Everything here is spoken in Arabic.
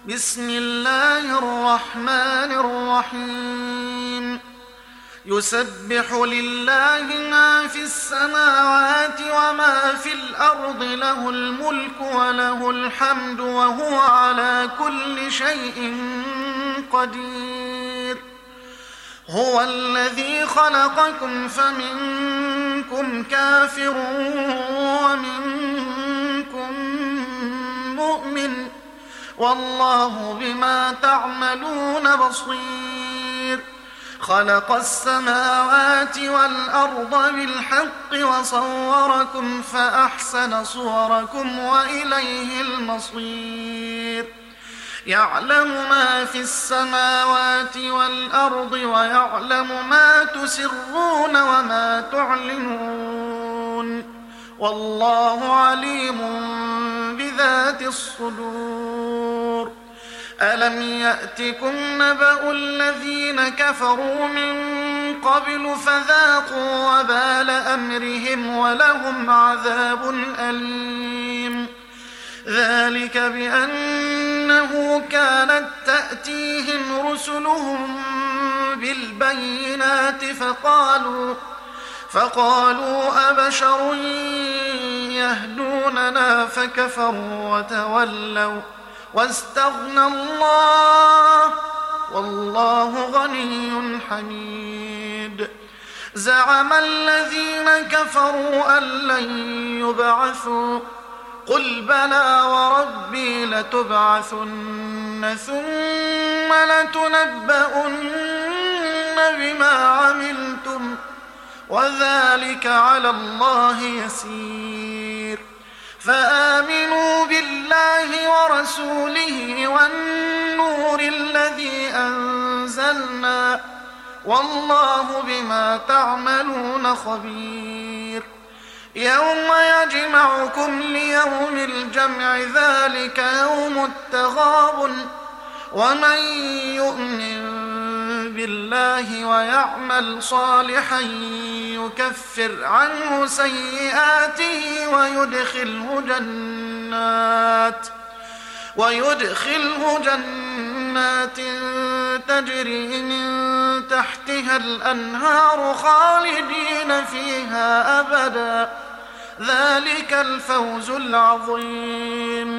بسم الله الرحمن الرحيم يسبح لله ما في السماوات وما في الأرض له الملك وله الحمد وهو على كل شيء قدير هو الذي خلقكم فمنكم كافر ومنكم مؤمن والله بما تعملون بصير خلق السماوات والأرض بالحق وصوركم فأحسن صوركم وإليه المصير يعلم ما في السماوات والأرض ويعلم ما تسرون وما تعلنون والله عليم بذات الصدور ألم يأتكم نبأ الذين كفروا من قبل فذاقوا وبال أمرهم ولهم عذاب أليم ذلك بأنه كانت تأتيهم رسلهم بالبينات فقالوا أبشر يهدوننا فكفروا وتولوا واستغنى الله والله غني حميد زعم الذين كفروا أن لن يبعثوا قل بلى وربي لتبعثن ثم لتنبؤن بما عملتم وذلك على الله يسير فآمنوا بالله ورسوله والنور الذي أنزلنا والله بما تعملون خبير يوم يجمعكم ليوم الجمع ذلك يوم التغابن ومن يؤمن بالله ويعمل صالحا يكفر عنه سيئاته ويدخله جنات تجري من تحتها الأنهار خالدين فيها أبدا ذلك الفوز العظيم